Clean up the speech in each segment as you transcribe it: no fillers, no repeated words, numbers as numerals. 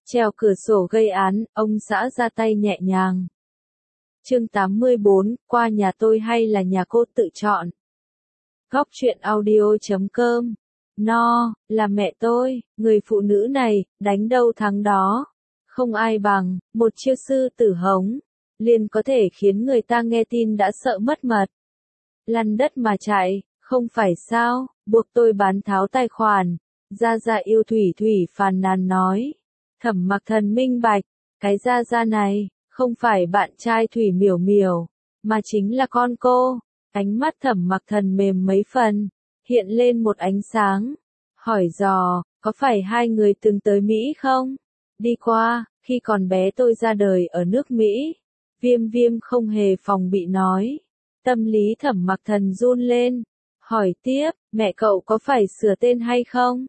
Trèo cửa sổ gây án, ông xã ra tay nhẹ nhàng. Chương 84, qua nhà tôi hay là nhà cô tự chọn. Góc truyện audio.com. No, là mẹ tôi, người phụ nữ này, đánh đâu thắng đó. Không ai bằng, một chiêu sư tử hống, liền có thể khiến người ta nghe tin đã sợ mất mật. Lăn đất mà chạy, không phải sao, buộc tôi bán tháo tài khoản. Gia Gia yêu Thủy Thủy phàn nàn nói. Thẩm Mặc Thần minh bạch, cái Gia Gia này, không phải bạn trai Thủy Miểu Miểu, mà chính là con cô. Ánh mắt Thẩm Mặc Thần mềm mấy phần, hiện lên một ánh sáng. Hỏi dò, có phải hai người từng tới Mỹ không? Đi qua, khi còn bé tôi ra đời ở nước Mỹ. Viêm Viêm không hề phòng bị nói. Tâm lý Thẩm Mặc Thần run lên. Hỏi tiếp, mẹ cậu có phải sửa tên hay không?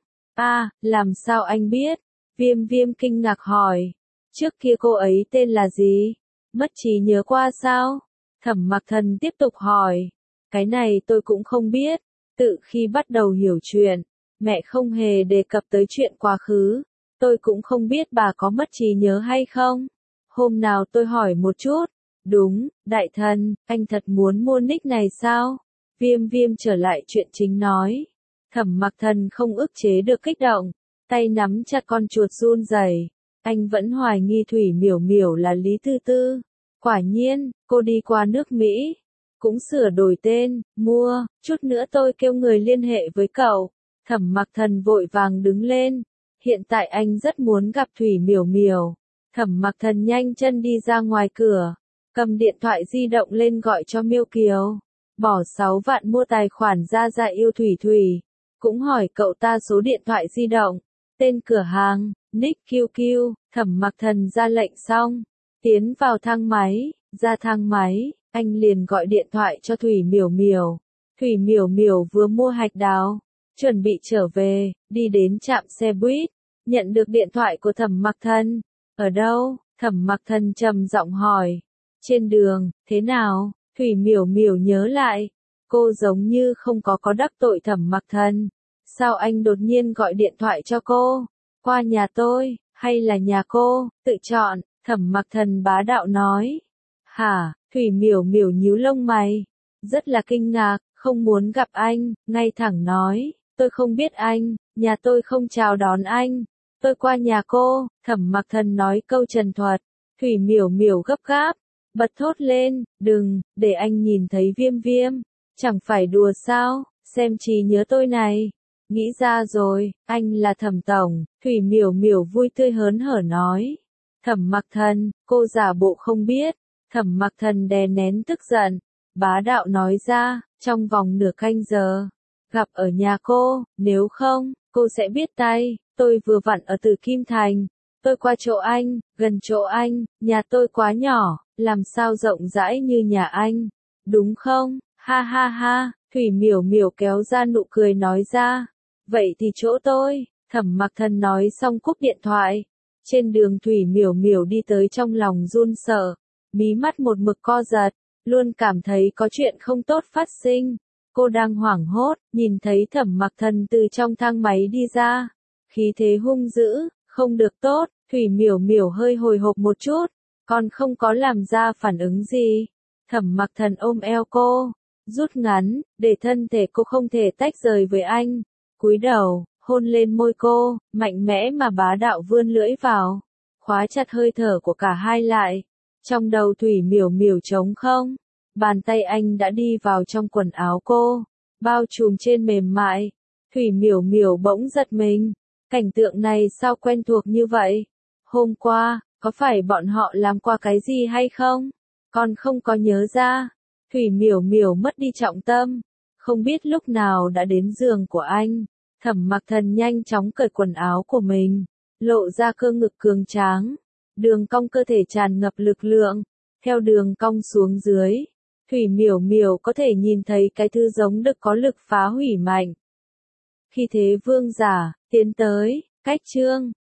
Làm sao anh biết? Viêm Viêm kinh ngạc hỏi. Trước kia cô ấy tên là gì? Mất trí nhớ qua sao? Thẩm Mặc Thần tiếp tục hỏi. Cái này tôi cũng không biết. Tự khi bắt đầu hiểu chuyện, mẹ không hề đề cập tới chuyện quá khứ. Tôi cũng không biết bà có mất trí nhớ hay không. Hôm nào tôi hỏi một chút. Đúng, đại thần, anh thật muốn mua nick này sao? Viêm Viêm trở lại chuyện chính nói. Thẩm Mặc Thần không ức chế được kích động, tay nắm chặt con chuột run rẩy. Anh vẫn hoài nghi Thủy Miểu Miểu là Lý Tư Tư. Quả nhiên, cô đi qua nước Mỹ, cũng sửa đổi tên, mua, chút nữa tôi kêu người liên hệ với cậu. Thẩm Mặc Thần vội vàng đứng lên. Hiện tại anh rất muốn gặp Thủy Miểu Miểu. Thẩm Mặc Thần nhanh chân đi ra ngoài cửa, cầm điện thoại di động lên gọi cho Miêu Kiều. Bỏ 6 vạn mua tài khoản Gia Gia yêu Thủy Thủy. Cũng hỏi cậu ta số điện thoại di động, tên cửa hàng, nick QQ. Thẩm Mặc Thần ra lệnh xong, tiến vào thang máy, ra thang máy, anh liền gọi điện thoại cho Thủy Miểu Miểu. Thủy Miểu Miểu vừa mua hạch đào, chuẩn bị trở về, đi đến trạm xe buýt, nhận được điện thoại của Thẩm Mặc Thần. Ở đâu? Thẩm Mặc Thần trầm giọng hỏi. Trên đường, thế nào? Thủy Miểu Miểu nhớ lại, cô giống như không có đắc tội Thẩm Mặc Thần. Sao anh đột nhiên gọi điện thoại cho cô? Qua nhà tôi, hay là nhà cô, tự chọn, Thẩm Mặc Thần bá đạo nói. Hả? Thủy Miểu Miểu nhíu lông mày, rất là kinh ngạc, không muốn gặp anh, ngay thẳng nói, tôi không biết anh, nhà tôi không chào đón anh, tôi qua nhà cô. Thẩm Mặc Thần nói câu trần thuật. Thủy Miểu Miểu gấp gáp, bật thốt lên, đừng, để anh nhìn thấy Viêm Viêm, chẳng phải đùa sao, xem trí nhớ tôi này. Nghĩ ra rồi, anh là Thẩm Tổng. Thủy Miểu Miểu vui tươi hớn hở nói. Thẩm Mặc Thần, cô giả bộ không biết. Thẩm Mặc Thần đè nén tức giận, bá đạo nói ra, trong vòng nửa canh giờ, gặp ở nhà cô, nếu không, cô sẽ biết tay. Tôi vừa vặn ở Tử Kim Thành, tôi qua chỗ anh, gần chỗ anh, nhà tôi quá nhỏ, làm sao rộng rãi như nhà anh, đúng không? Ha ha ha, Thủy Miểu Miểu kéo ra nụ cười nói ra. Vậy thì chỗ tôi. Thẩm Mặc Thần nói xong cúp điện thoại. Trên đường Thủy Miểu Miểu đi tới trong lòng run sợ, mí mắt một mực co giật, luôn cảm thấy có chuyện không tốt phát sinh. Cô đang hoảng hốt, nhìn thấy Thẩm Mặc Thần từ trong thang máy đi ra, khí thế hung dữ, không được tốt. Thủy Miểu Miểu hơi hồi hộp một chút, còn không có làm ra phản ứng gì. Thẩm Mặc Thần ôm eo cô, rút ngắn, để thân thể cô không thể tách rời với anh. Cúi đầu, hôn lên môi cô, mạnh mẽ mà bá đạo vươn lưỡi vào, khóa chặt hơi thở của cả hai lại. Trong đầu Thủy Miểu Miểu trống không, bàn tay anh đã đi vào trong quần áo cô, bao trùm trên mềm mại. Thủy Miểu Miểu bỗng giật mình, cảnh tượng này sao quen thuộc như vậy? Hôm qua, có phải bọn họ làm qua cái gì hay không? Còn không có nhớ ra. Thủy Miểu Miểu mất đi trọng tâm, không biết lúc nào đã đến giường của anh. Thẩm Mặc Thần nhanh chóng cởi quần áo của mình, lộ ra cơ ngực cường tráng, đường cong cơ thể tràn ngập lực lượng. Theo đường cong xuống dưới, Thủy Miểu Miểu có thể nhìn thấy cái thứ giống được có lực phá hủy mạnh. Khi thế vương giả, tiến tới, cách chương.